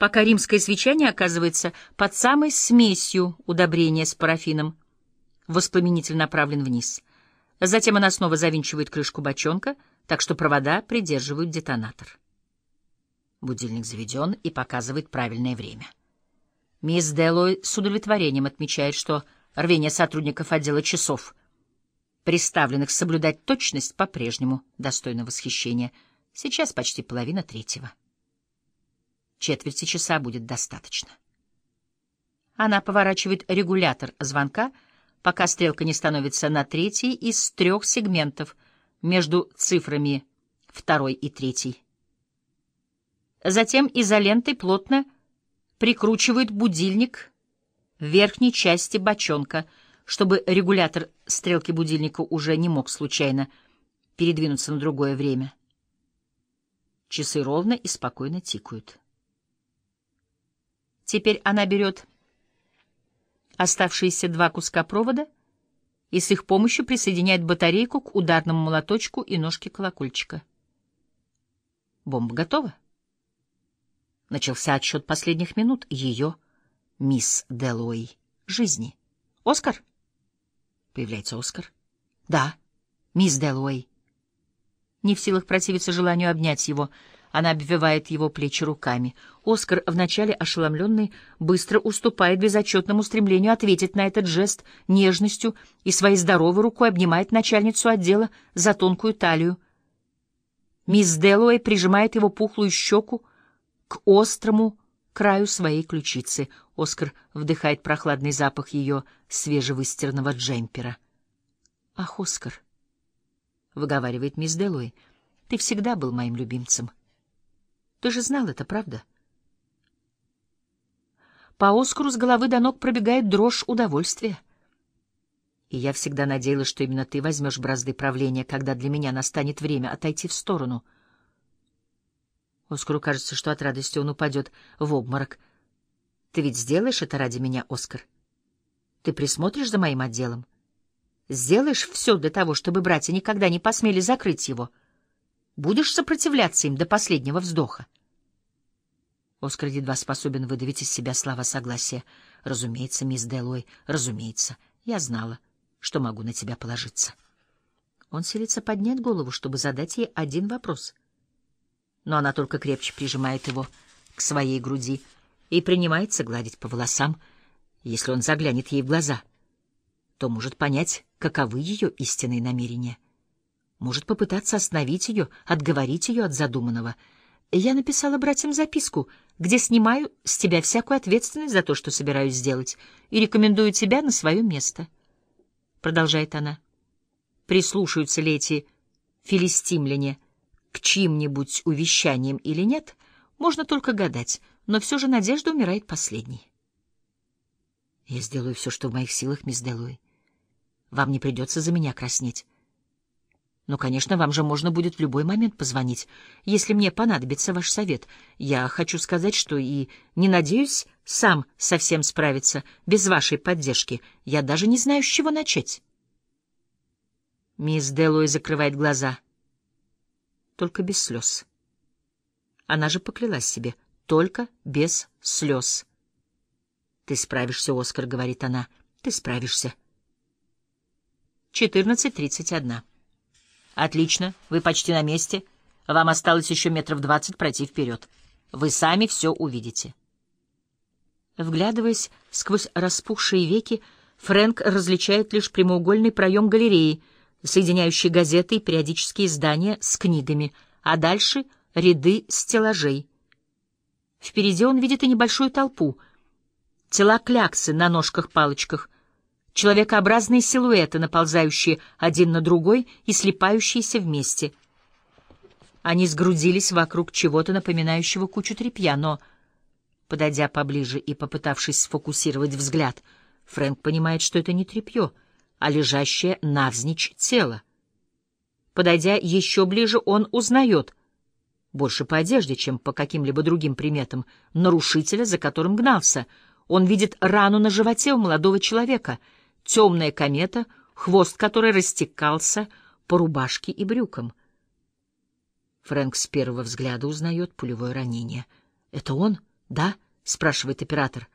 пока римская свеча не оказывается под самой смесью удобрения с парафином. Воспламенитель направлен вниз. Затем она снова завинчивает крышку бочонка, так что провода придерживают детонатор. Будильник заведен и показывает правильное время. Мисс Дэллоуэй с удовлетворением отмечает, что рвение сотрудников отдела часов, приставленных соблюдать точность, по-прежнему достойно восхищения. Сейчас почти 2:30. Четверти часа будет достаточно. Она поворачивает регулятор звонка, пока стрелка не становится на третий из 3 сегментов между цифрами 2 и 3. Затем изолентой плотно прикручивает будильник в верхней части бочонка, чтобы регулятор стрелки будильника уже не мог случайно передвинуться на другое время. Часы ровно и спокойно тикают. Теперь она берет оставшиеся 2 куска провода и с их помощью присоединяет батарейку к ударному молоточку и ножке колокольчика. Бомба готова. Начался отсчет последних минут ее, мисс Дэллоуэй, жизни. «Оскар?» Появляется Оскар. «Да, мисс Дэллоуэй». Не в силах противиться желанию обнять его, она обвивает его плечи руками. Оскар, вначале ошеломленный, быстро уступает безотчетному стремлению ответить на этот жест нежностью и своей здоровой рукой обнимает начальницу отдела за тонкую талию. Мисс Дэллоуэй прижимает его пухлую щеку к острому краю своей ключицы. Оскар вдыхает прохладный запах ее свежевыстиранного джемпера. «Ах, Оскар», — выговаривает мисс Дэллоуэй, — «ты всегда был моим любимцем. Ты же знал это, правда?» По Оскару с головы до ног пробегает дрожь удовольствия. «И я всегда надеялась, что именно ты возьмешь бразды правления, когда для меня настанет время отойти в сторону». Оскару кажется, что от радости он упадет в обморок. «Ты ведь сделаешь это ради меня, Оскар? Ты присмотришь за моим отделом? Сделаешь все для того, чтобы братья никогда не посмели закрыть его? Будешь сопротивляться им до последнего вздоха?» Оскар едва способен выдавить из себя слова согласия. «Разумеется, мисс Дэллоуэй, разумеется. Я знала, что могу на тебя положиться». Он силится поднять голову, чтобы задать ей один вопрос. Но она только крепче прижимает его к своей груди и принимается гладить по волосам. Если он заглянет ей в глаза, то может понять, каковы ее истинные намерения. Может попытаться остановить ее, отговорить ее от задуманного. «Я написала братьям записку, где снимаю с тебя всякую ответственность за то, что собираюсь сделать, и рекомендую тебя на свое место», — продолжает она. Прислушаются ли эти филистимляне к чьим-нибудь увещаниям или нет, можно только гадать, но все же надежда умирает последней. «Я сделаю все, что в моих силах, мисс Дэллоуэй. Вам не придется за меня краснеть. Но, конечно, вам же можно будет в любой момент позвонить, если мне понадобится ваш совет. Я хочу сказать, что и не надеюсь сам совсем справиться без вашей поддержки. Я даже не знаю, с чего начать». Мисс Дэллоуэй закрывает глаза. Только без слез. Она же поклялась себе. Только без слез. «Ты справишься, Оскар», — говорит она. «Ты справишься». 14:31. «Отлично, вы почти на месте. Вам осталось еще 20 метров пройти вперед. Вы сами все увидите». Вглядываясь сквозь распухшие веки, Фрэнк различает лишь прямоугольный проем галереи, соединяющий газеты и периодические издания с книгами, а дальше — ряды стеллажей. Впереди он видит и небольшую толпу. Тела кляксы на ножках-палочках, человекообразные силуэты, наползающие один на другой и слипающиеся вместе. Они сгрудились вокруг чего-то напоминающего кучу тряпья, но, подойдя поближе и попытавшись сфокусировать взгляд, Фрэнк понимает, что это не тряпье, а лежащее навзничь тело. Подойдя еще ближе, он узнает, больше по одежде, чем по каким-либо другим приметам, нарушителя, за которым гнался. Он видит рану на животе у молодого человека, темная комета, хвост которой растекался по рубашке и брюкам. Фрэнк с первого взгляда узнает пулевое ранение. Это он, «Да?» — спрашивает оператор.